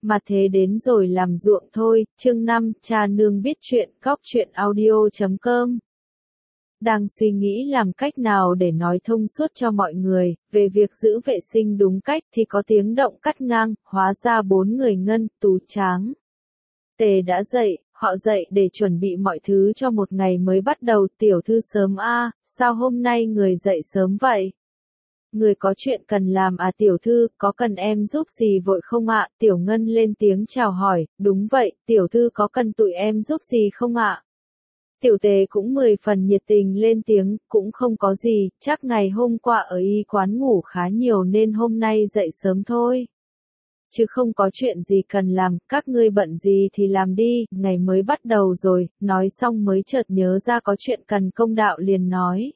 Mà thế đến rồi làm ruộng thôi, chương 5, cha nương biết chuyện, góc chuyện audio.com. Đang suy nghĩ làm cách nào để nói thông suốt cho mọi người, về việc giữ vệ sinh đúng cách thì có tiếng động cắt ngang, hóa ra 4 người Ngân, Tú Tráng. Tề đã dậy, họ dậy để chuẩn bị mọi thứ cho một ngày mới bắt đầu. Tiểu thư sớm a, sao hôm nay người dậy sớm vậy? Người có chuyện cần làm à tiểu thư, có cần em giúp gì vội không ạ? Tiểu Ngân lên tiếng chào hỏi, đúng vậy, tiểu thư có cần tụi em giúp gì không ạ? Tiểu Tề cũng 10 phần nhiệt tình lên tiếng, cũng không có gì, chắc ngày hôm qua ở y quán ngủ khá nhiều nên hôm nay dậy sớm thôi. Chứ không có chuyện gì cần làm, các ngươi bận gì thì làm đi, ngày mới bắt đầu rồi, nói xong mới chợt nhớ ra có chuyện cần công đạo liền nói.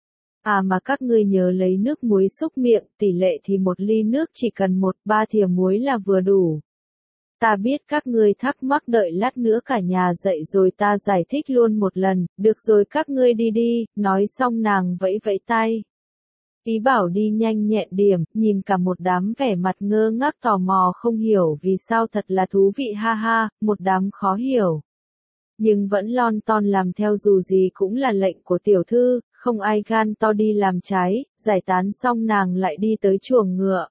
À mà các ngươi nhớ lấy nước muối xúc miệng, tỷ lệ thì 1 ly nước chỉ cần 1/3 thìa muối là vừa đủ. Ta biết các ngươi thắc mắc, đợi lát nữa cả nhà dậy rồi ta giải thích luôn một lần, được rồi các ngươi đi đi, nói xong nàng vẫy vẫy tay. Ý bảo đi nhanh nhẹn điểm, nhìn cả một đám vẻ mặt ngơ ngác tò mò không hiểu vì sao, thật là thú vị ha ha, một đám khó hiểu. Nhưng vẫn lon ton làm theo, dù gì cũng là lệnh của tiểu thư, không ai gan to đi làm trái. Giải tán xong nàng lại đi tới chuồng ngựa.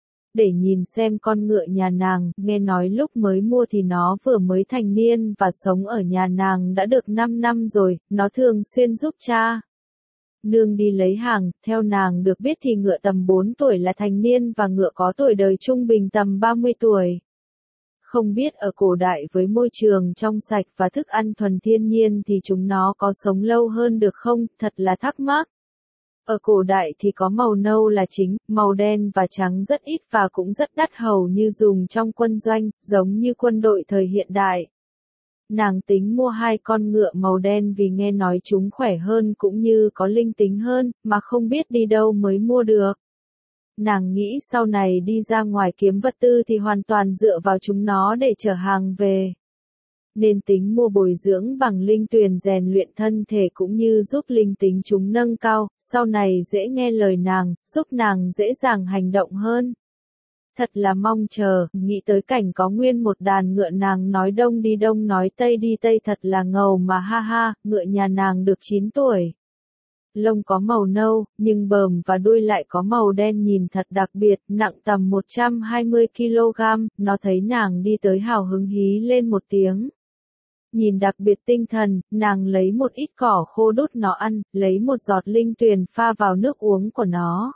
Để nhìn xem con ngựa nhà nàng, nghe nói lúc mới mua thì nó vừa mới thành niên và sống ở nhà nàng đã được 5 năm rồi, nó thường xuyên giúp cha nương đi lấy hàng. Theo nàng được biết thì ngựa tầm 4 tuổi là thành niên và ngựa có tuổi đời trung bình tầm 30 tuổi. Không biết ở cổ đại với môi trường trong sạch và thức ăn thuần thiên nhiên thì chúng nó có sống lâu hơn được không, thật là thắc mắc. Ở cổ đại thì có màu nâu là chính, màu đen và trắng rất ít và cũng rất đắt, hầu như dùng trong quân doanh, giống như quân đội thời hiện đại. Nàng tính mua 2 con ngựa màu đen vì nghe nói chúng khỏe hơn cũng như có linh tính hơn, mà không biết đi đâu mới mua được. Nàng nghĩ sau này đi ra ngoài kiếm vật tư thì hoàn toàn dựa vào chúng nó để chở hàng về. Nên tính mua bồi dưỡng bằng linh tuyền rèn luyện thân thể cũng như giúp linh tính chúng nâng cao, sau này dễ nghe lời nàng, giúp nàng dễ dàng hành động hơn. Thật là mong chờ, nghĩ tới cảnh có nguyên một đàn ngựa, nàng nói đông đi đông nói tây đi tây, thật là ngầu mà ha ha. Ngựa nhà nàng được 9 tuổi. Lông có màu nâu, nhưng bờm và đuôi lại có màu đen, nhìn thật đặc biệt, nặng tầm 120 kg, nó thấy nàng đi tới hào hứng hí lên một tiếng. Nhìn đặc biệt tinh thần, nàng lấy một ít cỏ khô đút nó ăn, lấy một giọt linh tuyền pha vào nước uống của nó.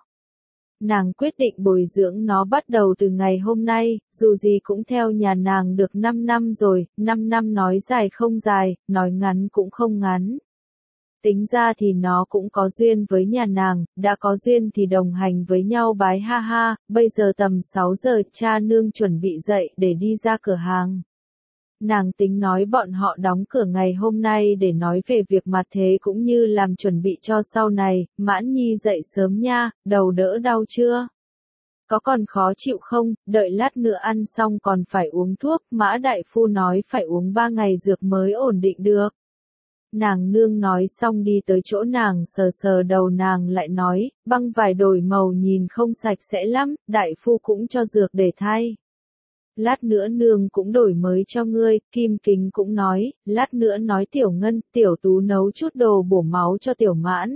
Nàng quyết định bồi dưỡng nó bắt đầu từ ngày hôm nay, dù gì cũng theo nhà nàng được 5 năm rồi, 5 năm nói dài không dài, nói ngắn cũng không ngắn. Tính ra thì nó cũng có duyên với nhà nàng, đã có duyên thì đồng hành với nhau bái ha ha. Bây giờ tầm 6 giờ, cha nương chuẩn bị dậy để đi ra cửa hàng. Nàng tính nói bọn họ đóng cửa ngày hôm nay để nói về việc mặt thế cũng như làm chuẩn bị cho sau này. Mãn Nhi dậy sớm nha, đầu đỡ đau chưa? Có còn khó chịu không? Đợi lát nữa ăn xong còn phải uống thuốc, Mã đại phu nói phải uống 3 ngày dược mới ổn định được. Nàng nương nói xong đi tới chỗ nàng sờ sờ đầu nàng lại nói, băng vải đổi màu nhìn không sạch sẽ lắm, đại phu cũng cho dược để thay. Lát nữa nương cũng đổi mới cho ngươi. Kim Kính cũng nói, lát nữa nói Tiểu Ngân, Tiểu Tú nấu chút đồ bổ máu cho Tiểu Mãn.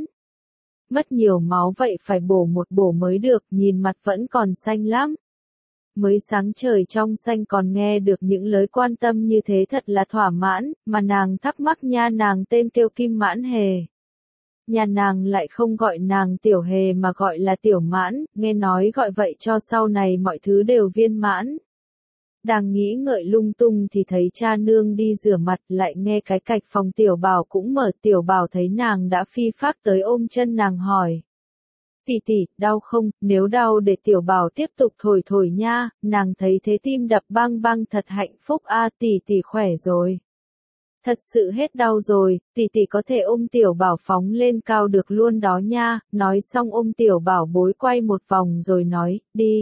Mất nhiều máu vậy phải bổ một bổ mới được, nhìn mặt vẫn còn xanh lắm. Mới sáng trời trong xanh còn nghe được những lời quan tâm như thế thật là thỏa mãn, mà nàng thắc mắc nha, nàng tên kêu Kim Mãn Hề. Nhà nàng lại không gọi nàng Tiểu Hề mà gọi là Tiểu Mãn, nghe nói gọi vậy cho sau này mọi thứ đều viên mãn. Đang nghĩ ngợi lung tung thì thấy cha nương đi rửa mặt, lại nghe cái cạch phòng Tiểu Bảo cũng mở. Tiểu Bảo thấy nàng đã phi phác tới ôm chân nàng hỏi. Tỷ tỷ, đau không? Nếu đau để Tiểu Bảo tiếp tục thổi thổi nha. Nàng thấy thế tim đập bang bang, thật hạnh phúc a, tỷ tỷ khỏe rồi. Thật sự hết đau rồi, tỷ tỷ có thể ôm Tiểu Bảo phóng lên cao được luôn đó nha. Nói xong ôm Tiểu Bảo bối quay một vòng rồi nói, đi.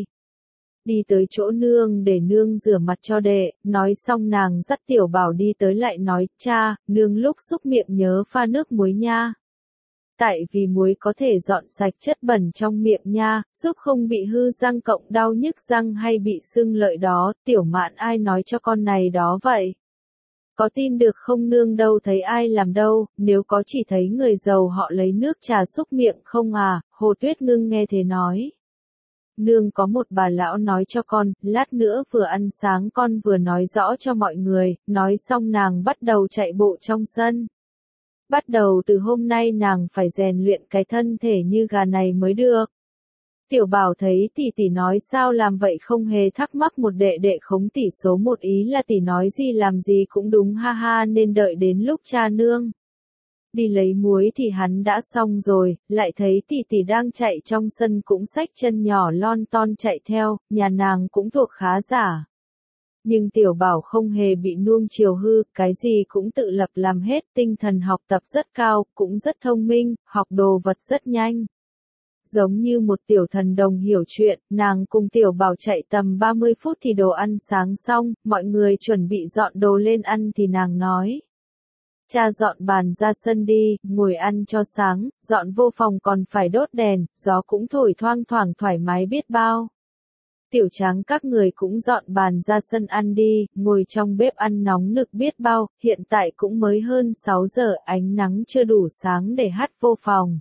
Đi tới chỗ nương để nương rửa mặt cho đệ, nói xong nàng dắt Tiểu Bảo đi tới lại nói, cha, nương lúc xúc miệng nhớ pha nước muối nha. Tại vì muối có thể dọn sạch chất bẩn trong miệng nha, giúp không bị hư răng cộng đau nhức răng hay bị sưng lợi đó, Tiểu Mạn ai nói cho con này đó vậy? Có tin được không nương đâu thấy ai làm đâu, nếu có chỉ thấy người giàu họ lấy nước trà xúc miệng không à, Hồ Tuyết Ngưng nghe thế nói. Nương có một bà lão nói cho con, lát nữa vừa ăn sáng con vừa nói rõ cho mọi người, nói xong nàng bắt đầu chạy bộ trong sân. Bắt đầu từ hôm nay nàng phải rèn luyện cái thân thể như gà này mới được. Tiểu Bảo thấy tỷ tỷ nói sao làm vậy không hề thắc mắc một đệ đệ khống tỷ số một ý là tỷ nói gì làm gì cũng đúng ha ha nên đợi đến lúc cha nương đi lấy muối thì hắn đã xong rồi, lại thấy tỷ tỷ đang chạy trong sân cũng xách chân nhỏ lon ton chạy theo, nhà nàng cũng thuộc khá giả. Nhưng Tiểu Bảo không hề bị nuông chiều hư, cái gì cũng tự lập làm hết, tinh thần học tập rất cao, cũng rất thông minh, học đồ vật rất nhanh. Giống như một tiểu thần đồng hiểu chuyện, nàng cùng Tiểu Bảo chạy tầm 30 phút thì đồ ăn sáng xong, mọi người chuẩn bị dọn đồ lên ăn thì nàng nói. Cha dọn bàn ra sân đi, ngồi ăn cho sáng, dọn vô phòng còn phải đốt đèn, gió cũng thổi thoang thoảng thoải mái biết bao. Tiểu Tráng các người cũng dọn bàn ra sân ăn đi, ngồi trong bếp ăn nóng nực biết bao, hiện tại cũng mới hơn 6 giờ, ánh nắng chưa đủ sáng để hắt vô phòng.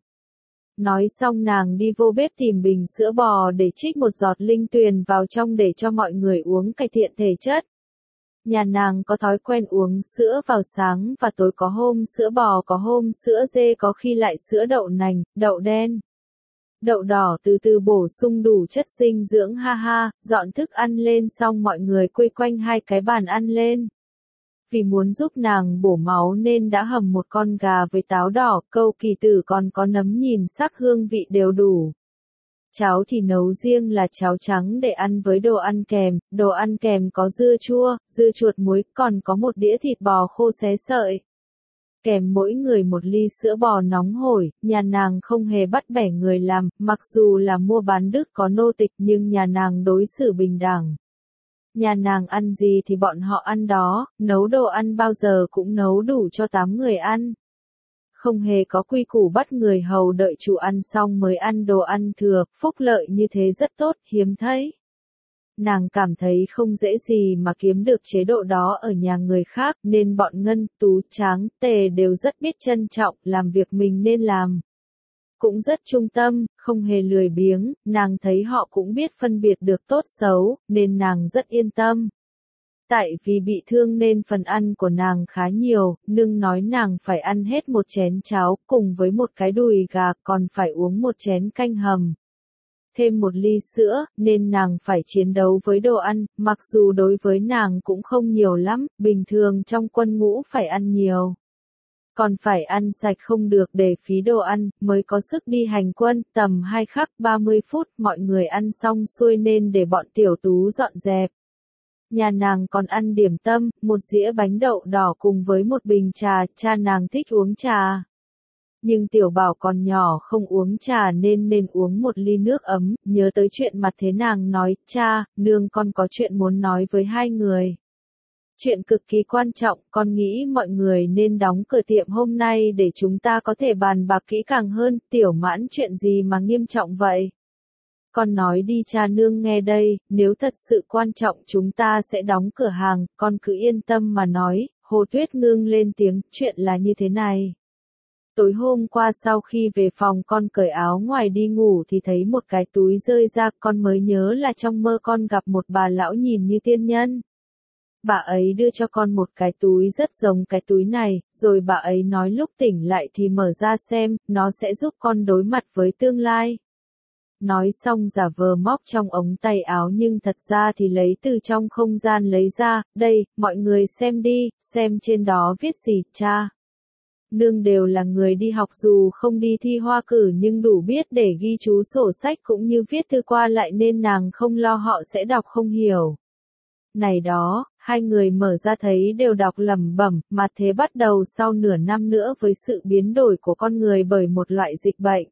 Nói xong nàng đi vô bếp tìm bình sữa bò để trích một giọt linh tuyền vào trong để cho mọi người uống cải thiện thể chất. Nhà nàng có thói quen uống sữa vào sáng và tối, có hôm sữa bò, có hôm sữa dê, có khi lại sữa đậu nành, đậu đen, đậu đỏ, từ từ bổ sung đủ chất dinh dưỡng ha ha. Dọn thức ăn lên xong mọi người quây quanh hai cái bàn ăn lên. Vì muốn giúp nàng bổ máu nên đã hầm một con gà với táo đỏ, câu kỳ tử còn có nấm nhìn sắc hương vị đều đủ. Cháo thì nấu riêng là cháo trắng để ăn với đồ ăn kèm có dưa chua, dưa chuột muối, còn có một đĩa thịt bò khô xé sợi. Kèm mỗi người một ly sữa bò nóng hổi, nhà nàng không hề bắt bẻ người làm, mặc dù là mua bán Đức có nô tịch nhưng nhà nàng đối xử bình đẳng. Nhà nàng ăn gì thì bọn họ ăn đó, nấu đồ ăn bao giờ cũng nấu đủ cho 8 người ăn. Không hề có quy củ bắt người hầu đợi chủ ăn xong mới ăn đồ ăn thừa, phúc lợi như thế rất tốt, hiếm thấy. Nàng cảm thấy không dễ gì mà kiếm được chế độ đó ở nhà người khác, nên bọn Ngân, Tú, Tráng, Tề đều rất biết trân trọng, làm việc mình nên làm. Cũng rất trung tâm, không hề lười biếng, nàng thấy họ cũng biết phân biệt được tốt xấu, nên nàng rất yên tâm. Tại vì bị thương nên phần ăn của nàng khá nhiều, nương nói nàng phải ăn hết một chén cháo, cùng với một cái đùi gà, còn phải uống một chén canh hầm. Thêm một ly sữa, nên nàng phải chiến đấu với đồ ăn, mặc dù đối với nàng cũng không nhiều lắm, bình thường trong quân ngũ phải ăn nhiều. Còn phải ăn sạch không được để phí đồ ăn, mới có sức đi hành quân, tầm 2 khắc 30 phút, mọi người ăn xong xuôi nên để bọn Tiểu Tú dọn dẹp. Nhà nàng còn ăn điểm tâm, một dĩa bánh đậu đỏ cùng với một bình trà, cha nàng thích uống trà. Nhưng Tiểu Bảo còn nhỏ không uống trà nên uống một ly nước ấm, nhớ tới chuyện mặt thế nàng nói, cha, nương con có chuyện muốn nói với hai người. Chuyện cực kỳ quan trọng, con nghĩ mọi người nên đóng cửa tiệm hôm nay để chúng ta có thể bàn bạc kỹ càng hơn. Tiểu Mãn, chuyện gì mà nghiêm trọng vậy? Con nói đi cha nương nghe đây, nếu thật sự quan trọng chúng ta sẽ đóng cửa hàng, con cứ yên tâm mà nói. Hồ Tuyết Ngưng lên tiếng, chuyện là như thế này. Tối hôm qua sau khi về phòng con cởi áo ngoài đi ngủ thì thấy một cái túi rơi ra, con mới nhớ là trong mơ con gặp một bà lão nhìn như tiên nhân. Bà ấy đưa cho con một cái túi rất giống cái túi này, rồi bà ấy nói lúc tỉnh lại thì mở ra xem, nó sẽ giúp con đối mặt với tương lai. Nói xong giả vờ móc trong ống tay áo nhưng thật ra thì lấy từ trong không gian lấy ra, đây, mọi người xem đi, xem trên đó viết gì, cha. Nương đều là người đi học dù không đi thi hoa cử nhưng đủ biết để ghi chú sổ sách cũng như viết thư qua lại nên nàng không lo họ sẽ đọc không hiểu. Này đó, hai người mở ra thấy đều đọc lẩm bẩm, mà thế bắt đầu sau nửa năm nữa với sự biến đổi của con người bởi một loại dịch bệnh.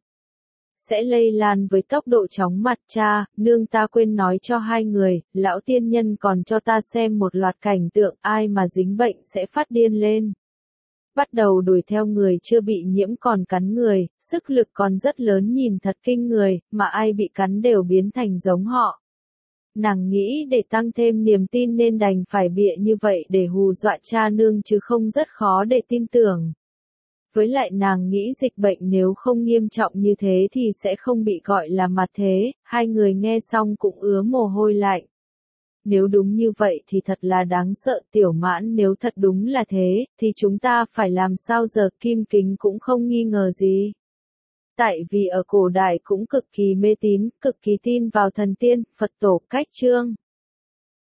Sẽ lây lan với tốc độ chóng mặt cha, nương ta quên nói cho hai người, lão tiên nhân còn cho ta xem một loạt cảnh tượng ai mà dính bệnh sẽ phát điên lên. bắt đầu đuổi theo người chưa bị nhiễm còn cắn người, sức lực còn rất lớn nhìn thật kinh người, mà ai bị cắn đều biến thành giống họ. Nàng nghĩ để tăng thêm niềm tin nên đành phải bịa như vậy để hù dọa cha nương chứ không rất khó để tin tưởng. Với lại nàng nghĩ dịch bệnh nếu không nghiêm trọng như thế thì sẽ không bị gọi là mặt thế, hai người nghe xong cũng ứa mồ hôi lạnh. Nếu đúng như vậy thì thật là đáng sợ Tiểu Mãn, nếu thật đúng là thế, thì chúng ta phải làm sao giờ? Kim Kính cũng không nghi ngờ gì. Tại vì ở cổ đại cũng cực kỳ mê tín, cực kỳ tin vào thần tiên, Phật tổ, cách chương.